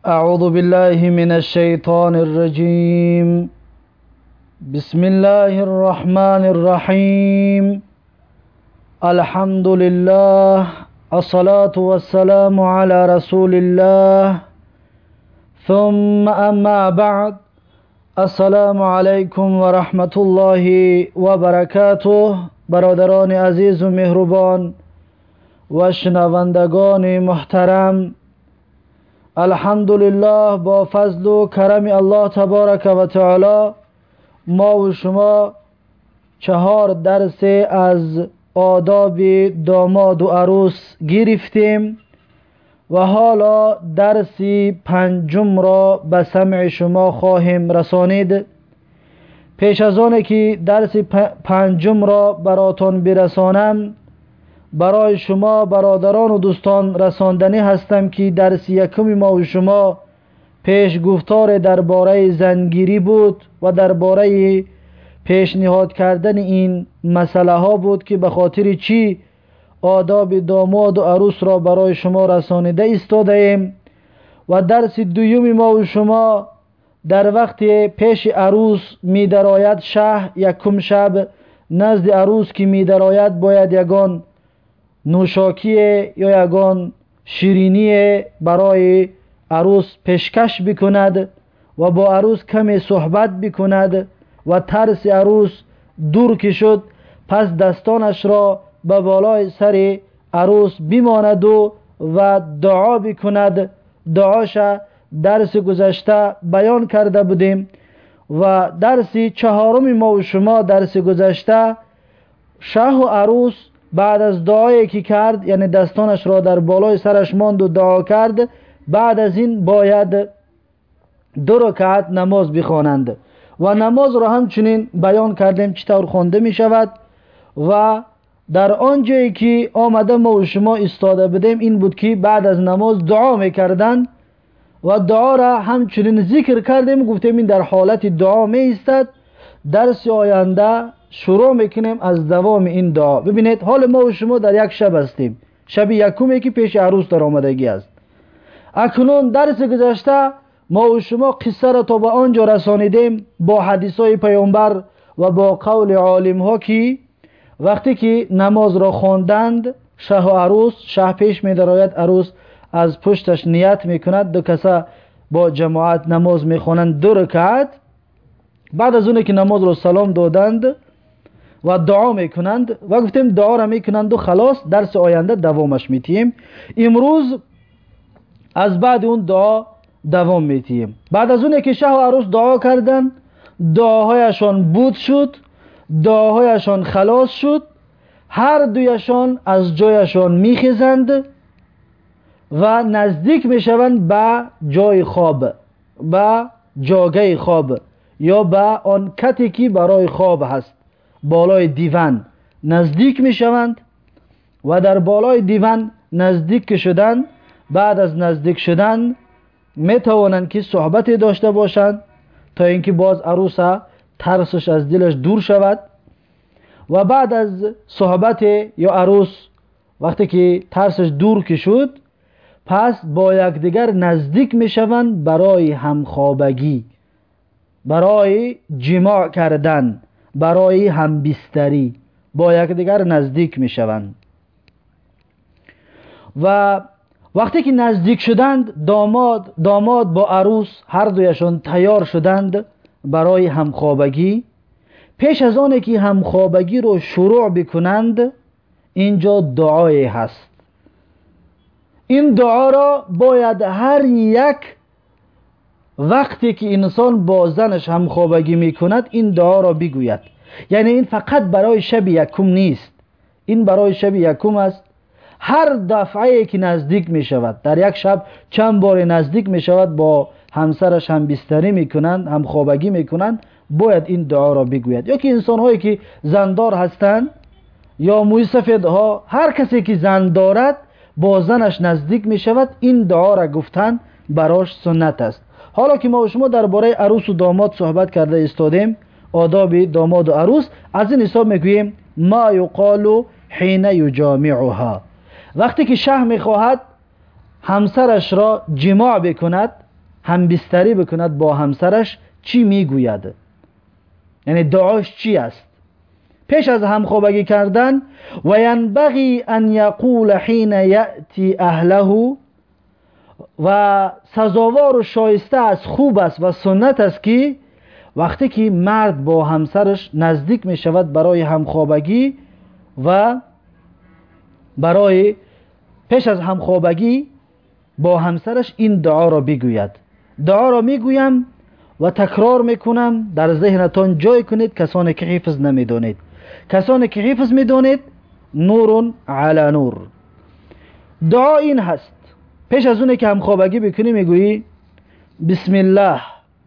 أعوذ بالله من الشيطان الرجيم. بسم الله الرحمن الرحيم. الحمد لله، الصلاة والسلام على رسول الله، ثم أما بعد. السلام علیکم و رحمت الله و برکاته. برادران عزیز و مهربان و شنوندگان محترم، الحمدلله با فضل و کرم الله تبارک و تعالی ما و شما 4 درس از آداب داماد و عروس گرفتیم و حالا درس 5 را به سمع شما خواهیم رسانید. پیش از آنه که درس 5 را براتون برسانم، برای شما برادران و دوستان رساندنی هستم که درس 1 ما و شما پیش گفتار درباره زنگیری بود و درباره پیشنهاد کردن این مسئله ها بود که به خاطر چی آداب داماد و عروس را برای شما رسانیده ایستاده ایم. و درس 2 ما و شما در وقت پیش عروس می درآید شه، 1 شب نزد عروس که می درآید باید یگان نوشاکی یا یگان شیرینی برای عروس پیشکش بکند و با عروس کمی صحبت بکند و ترس عروس دور که شد پس دستانش را به بالای سر عروس بماند و دعا بکند. دعاش درس گذشته بیان کرده بودیم و درس 4 ما و شما درس گذشته شه و عروس بعد از دعایی که کرد، یعنی دستانش را در بالای سرش ماند و دعا کرد، بعد از این باید 2 رکعت نماز بخوانند و نماز را همچنین بیان کردیم چطور خوانده می شود. و در آنجایی که آمده ما و شما ایستاده بودیم این بود که بعد از نماز دعا می کردن و دعا را همچنین ذکر کردیم، گفتیم این در حالت دعا می ایستد. درس آینده شروع میکنیم از دوام این دعا. ببینید حال ما و شما در یک شب هستیم، شب 1 که پیش عروس در آمدگی است. اکنون درس گذشته ما و شما قصه را تا به آنجا رسانیدیم با حدیث های پیامبر و با قول عالم ها که وقتی که نماز را خواندند شه و عروس، شه پیش می درآید، عروس از پشتش نیت میکند، 2 کسا با جماعت نماز میخوانند 2 رکعت. بعد از اون که نماز را سلام دادند و دعا میکنند و گفتیم دعا را میکنند و خلاص. درس آینده دوامش میتیم. امروز از بعد اون دعا دوام میتیم. بعد از اون که شه و عروس دعا کردند، دعاهایشان بود شد، دعاهایشان خلاص شد، هر دویشان از جایشان میخیزند و نزدیک میشوند به جای خواب، به جاگه خواب یا به آن کتی که برای خواب هست، بالای دیوان نزدیک میشوند و در بالای دیوان نزدیک شدن. بعد از نزدیک شدن میتوانند که صحبتی داشته باشند تا اینکه باز عروس ترسش از دلش دور شود و بعد از صحبت یا عروس وقتی که ترسش دور که شد پس با یکدیگر نزدیک میشوند برای همخوابگی، برای جماع کردن، برای همبستری با یکدیگر نزدیک میشوند. و وقتی که نزدیک شدند داماد با عروس هر دویشان تیار شدند برای همخوابگی. پیش از آنه که همخوابگی رو شروع بکنند اینجا دعای هست. این دعا را باید هر یک وقتی که انسان با زنش همخوابگی میکند این دعا را بگوید. یعنی این فقط برای شب 1 نیست، این برای شب 1 است. هر دفعه که نزدیک می شود، در یک شب چند بار نزدیک می شود با همسرش هم بستری میکنند، هم خوابگی میکنند، باید این دعا را بگوید. یا که انسان هایی که زندار هستند یا موی سفید ها، هر کسی که زن دارد با زنش نزدیک می شود این دعا را گفتن براش سنت است. حالا که ما و شما درباره عروس و داماد صحبت کرده استادیم، آداب داماد و عروس، از این حساب میگوییم ما یقال حین یجامعها، وقتی که شه میخواهد همسرش را جماع بکند همبستری بکند با همسرش چی میگوید؟ یعنی دعاش چی است؟ پیش از همخوابگی کردن و ینبغی ان یقول حین یأتی اهله، و سزاوار و شایسته است، خوب است و سنت است که وقتی که مرد با همسرش نزدیک می شود برای همخوابگی و برای پیش از همخوابگی با همسرش این دعا را بگوید. دعا را میگویم و تکرار میکنم، در ذهنتان جای کنید کسانی که حفظ نمیدونید. کسانی که حفظ میدونید نور علی نور. دعا این هست: پیش از اونه که همخوابگی بکنی میگویی بسم الله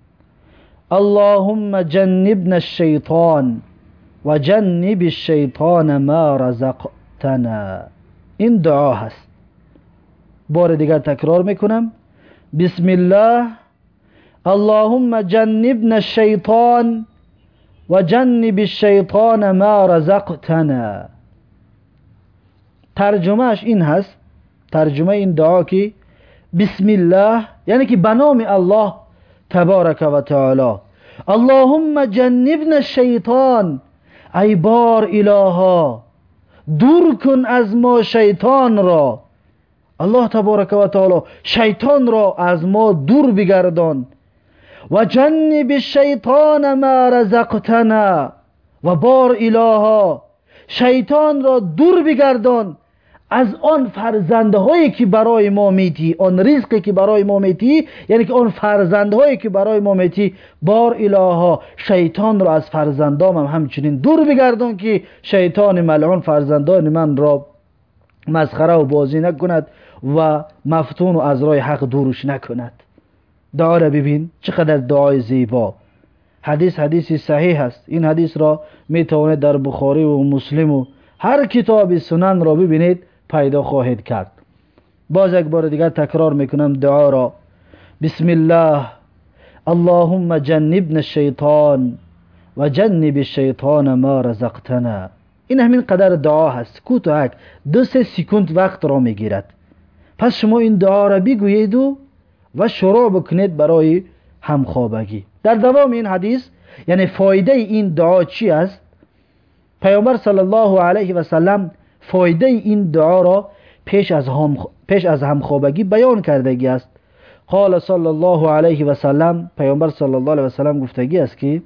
اللهم جنبنا الشیطان و جنب الشیطان ما رزقتنا. این دعا هست. بار دیگر تکرار میکنم: بسم الله اللهم جنبنا الشیطان و جنب الشیطان ما رزقتنا. ترجمهش این هست، ترجمه این دعا که بسم الله یعنی که به نام الله تبارک و تعالی، اللهم جنبنا الشیطان، ای بار الها دور کن از ما شیطان را. الله تبارک و تعالی شیطان را از ما دور بگردان. و جنب الشیطان ما رزقتنا، و بار الها شیطان را دور بگردان از آن فرزندهایی که برای ما میتی، آن رزقی که برای ما میتی، یعنی که آن فرزندهایی که برای ما میتی. بار الها شیطان را از فرزندام همچنین دور بگردان که شیطان ملعون فرزندان من را مسخره و بازی نکند و مفتون و از راه حق دورش نکند. دعا را ببین چقدر دعای زیبا. حدیثی صحیح است. این حدیث را میتوانید در بخاری و مسلم و هر کتاب سنن را ببینید پیدا خواهید کرد. باز یک بار دیگر تکرار میکنم دعا را: بسم الله اللهم جنبنا الشیطان و جنب الشیطان ما رزقتنا. این همین قدر دعا هست، کوتاه 2-3 سکند وقت را میگیرد. پس شما این دعا را بگویید و شروع بکنید برای همخوابگی. در دوام این حدیث یعنی فایده این دعا چی است؟ پیامبر صلی الله علیه و سلم فایده این دعا را پیش از همخوابگی بیان کردگی است. قال صلی الله علیه و سلم، پیامبر صلی الله علیه و سلم گفتگی است که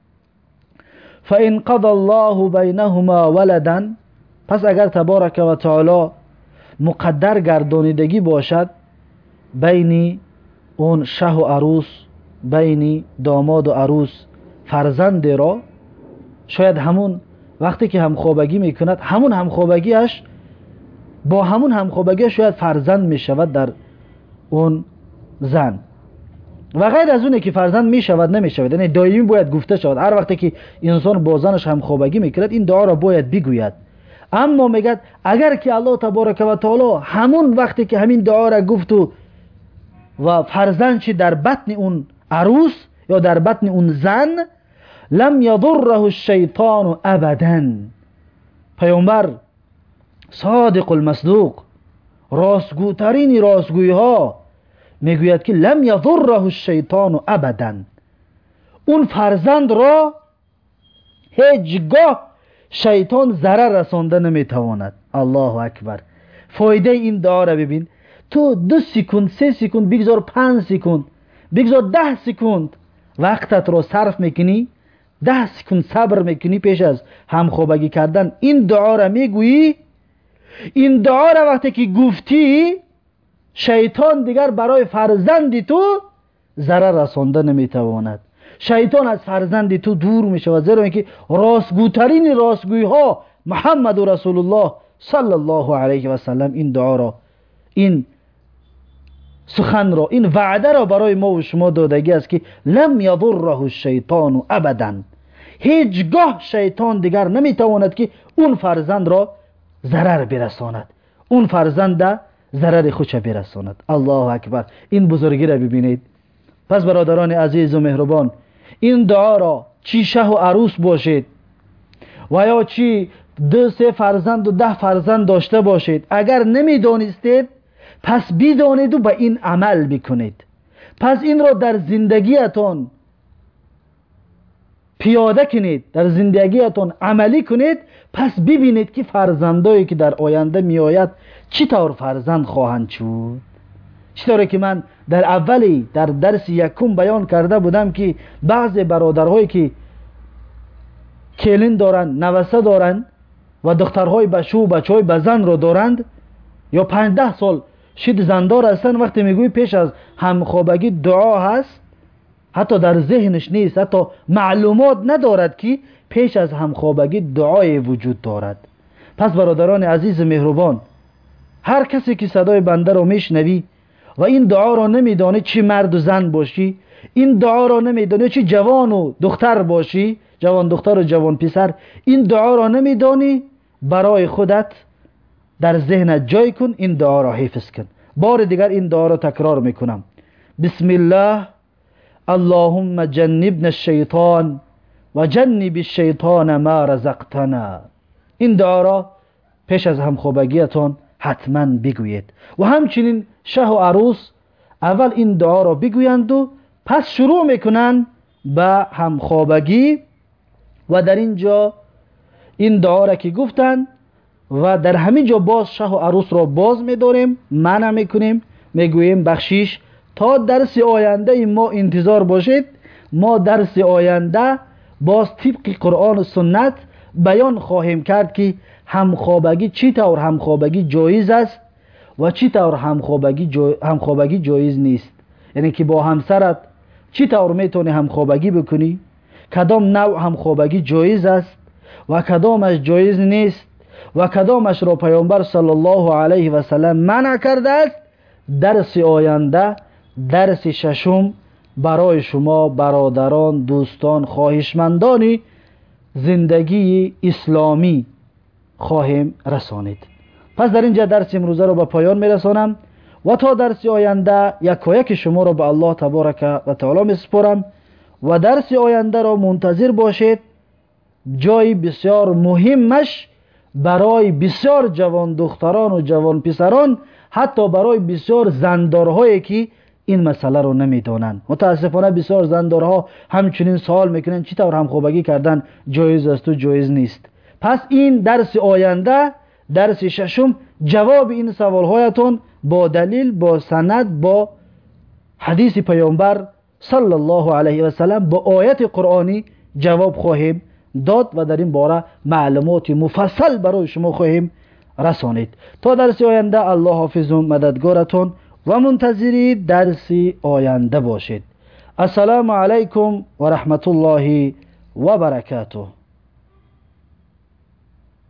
فإن قضى الله بینهما ولدا، پس اگر تبارک و تعالی مقدر گردانیدگی باشد بین اون شه و عروس، بین داماد و عروس فرزند را، شاید همون وقتی که همخوابگی میکند همون همخوابگیش با همون همخوابگی شاید فرزند میشود در اون زن، و غیر از اونه که فرزند میشود نمیشود، یعنی دائمی باید گفته شود. هر وقتی که انسان با زنش همخوابگی میکند این دعا را باید بگوید. اما میگد اگر که الله تبارک و تعالی همون وقتی که همین دعا را گفت و فرزند چی در بطن اون عروس یا در بطن اون زن، لم یضره الشیطان ابدا. پیامبر صادق المصدوق، راستگوترین راستگوی ها، میگوید که لم یضره الشیطان ابدا، اون فرزند را هیچگاه شیطان ضرر رسانده نمیتواند. الله اکبر. فایده این دعا را ببین. تو 2 سکند 3 سکند بگذار، 5 سکند بگذار، 10 سکند وقتت رو صرف میکنی، 10 سکند صبر میکنی پیش از همخوابگی کردن، این دعا را میگویی. این دعا را وقتی که گفتی شیطان دیگر برای فرزندی تو ضرر رسانده نمیتواند. شیطان از فرزندی تو دور میشود، زیرا اینکه راستگوترین راستگوی ها محمد رسول الله صلی الله علیه و سلم این دعا را، این سخن را، این وعده را برای ما و شما دادگی است که لم یضره الشیطان ابدا، هیچگاه شیطان دیگر نمیتواند که اون فرزند را ضرر برساند، اون فرزند ضرر خودش برساند. الله اکبر. این بزرگی را ببینید. پس برادران عزیز و مهربان، این دعا را چی شه و عروس باشید و یا چی 2-3 فرزند و 10 فرزند داشته باشید، اگر نمیدانستید پس بدانید و به این عمل بکنید. پس این را در زندگیتون پیاده کنید، در زندگیتون عملی کنید. پس ببینید که فرزندایی که در آینده می آید چطور فرزند خواهند شد. چطوره که من در اولی در درس یکم بیان کرده بودم که بعضی برادرهایی که کلین دارند، نوسه دارند و دخترهای بچه و بچهای بزن رو دارند یا 5-10 سال شد زندار هستند، وقتی میگوی پیش از همخوابگی دعا هست، حتی در ذهنش نیست، حتی معلومات ندارد که پیش از همخوابگی دعای وجود دارد. پس برادران عزیز مهربان، هر کسی که صدای بنده رو میشنوی و این دعا رو نمیدانی، چی مرد و زن باشی، این دعا رو نمیدانی چی جوان و دختر باشی، جوان دختر و جوان پسر، این دعا رو نمیدانی، برای خودت در ذهنت جای کن، این دعا رو حفظ کن. بار دیگر این دعا رو تکرار میکنم: بسم الله اللهم جنبنا الشیطان و جنب الشیطان ما رزقتنا. این دعا را پیش از همخوابگیتان حتما بگویید و همچنین شه و عروس اول این دعا را بگویند و پس شروع میکنند به همخوابگی و در اینجا این دعا را که گفتند و در همین جا باز شه و عروس را باز میداریم، منع میکنیم، میگوییم بخشیش تا درس آینده ما انتظار باشید. ما درس آینده باز طبق قرآن و سنت بیان خواهیم کرد که همخوابگی چی طور همخوابگی جایز است و چی طور همخوابگی جایز نیست. یعنی که با همسرت چی طور میتونی همخوابگی بکنی، کدام نوع همخوابگی جایز است و کدامش جایز نیست و کدامش را پیامبر صلی الله علیه و سلم منع کرده است. درس آینده، درس ششم برای شما برادران، دوستان، خواهشمندان زندگی اسلامی خواهیم رسانید. پس در اینجا درس امروزه را به پایان میرسانم و تا درس آینده یکایک شما را به الله تبارک و تعالی میسپارم و درس آینده را منتظر باشید. جای بسیار مهمش برای بسیار جوان دختران و جوان پسران، حتی برای بسیار زندارهایی که این مسئله رو نمیدونن. متاسفانه بسیار زندارها همچنین سوال میکنن چطور همخوابگی کردن جایز است و جایز نیست. پس این درس آینده، درس ششم، جواب این سوالهایتون با دلیل، با سند، با حدیث پیامبر صلی الله علیه و سلم، با آیت قرآنی جواب خواهیم داد و در این باره معلومات مفصل برای شما خواهیم رسانید. تا درس آینده الله حافظ و مددگارتون و منتظری درس آینده باشید. السلام علیکم و رحمت الله و برکاته.